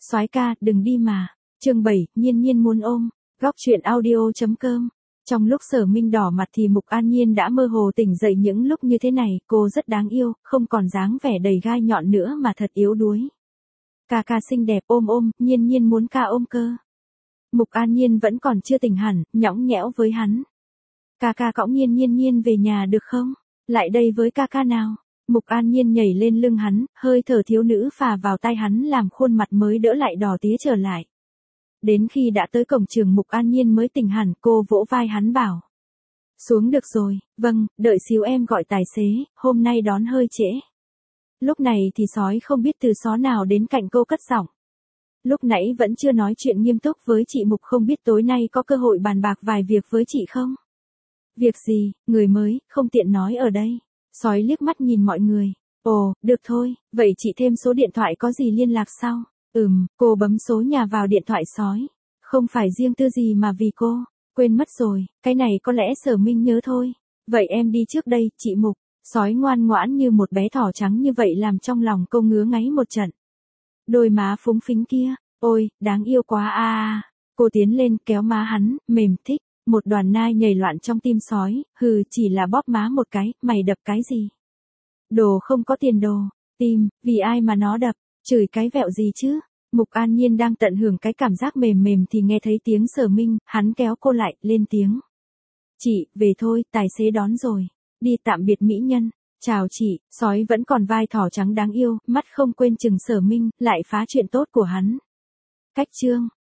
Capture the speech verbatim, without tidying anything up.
Soái ca, đừng đi mà. Chương bảy, Nhiên Nhiên muốn ôm. Góc truyện audio chấm com. Trong lúc Sở Minh đỏ mặt thì Mục An Nhiên đã mơ hồ tỉnh dậy những lúc như thế này, cô rất đáng yêu, không còn dáng vẻ đầy gai nhọn nữa mà thật yếu đuối. Ca ca xinh đẹp, ôm ôm, Nhiên Nhiên muốn ca ôm cơ. Mục An Nhiên vẫn còn chưa tỉnh hẳn, nhõng nhẽo với hắn. Ca ca cõng Nhiên Nhiên Nhiên về nhà được không? Lại đây với ca ca nào. Mục An Nhiên nhảy lên lưng hắn, hơi thở thiếu nữ phà vào tai hắn làm khuôn mặt mới đỡ lại đỏ tía trở lại. Đến khi đã tới cổng trường Mục An Nhiên mới tỉnh hẳn, cô vỗ vai hắn bảo. Xuống được rồi, vâng, đợi xíu em gọi tài xế, hôm nay đón hơi trễ. Lúc này thì sói không biết từ xó nào đến cạnh cô cất giọng. Lúc nãy vẫn chưa nói chuyện nghiêm túc với chị Mục, không biết tối nay có cơ hội bàn bạc vài việc với chị không? Việc gì, người mới, không tiện nói ở đây. Sói liếc mắt nhìn mọi người. Ồ, được thôi, vậy chị thêm số điện thoại có gì liên lạc sau? Ừm, cô bấm số nhà vào điện thoại sói. Không phải riêng tư gì mà vì cô. Quên mất rồi, cái này có lẽ Sở Minh nhớ thôi. Vậy em đi trước đây, chị Mục. Sói ngoan ngoãn như một bé thỏ trắng như vậy làm trong lòng cô ngứa ngáy một trận. Đôi má phúng phính kia, ôi, đáng yêu quá a à. Cô tiến lên kéo má hắn, mềm thích. Một đoàn nai nhảy loạn trong tim sói, hừ, chỉ là bóp má một cái, mày đập cái gì? Đồ không có tiền đồ, tim, vì ai mà nó đập, chửi cái vẹo gì chứ? Mục An Nhiên đang tận hưởng cái cảm giác mềm mềm thì nghe thấy tiếng Sở Minh, hắn kéo cô lại, lên tiếng. Chị, về thôi, tài xế đón rồi, đi tạm biệt mỹ nhân. Chào chị, sói vẫn còn vai thỏ trắng đáng yêu, mắt không quên chừng Sở Minh, lại phá chuyện tốt của hắn. Cách chương.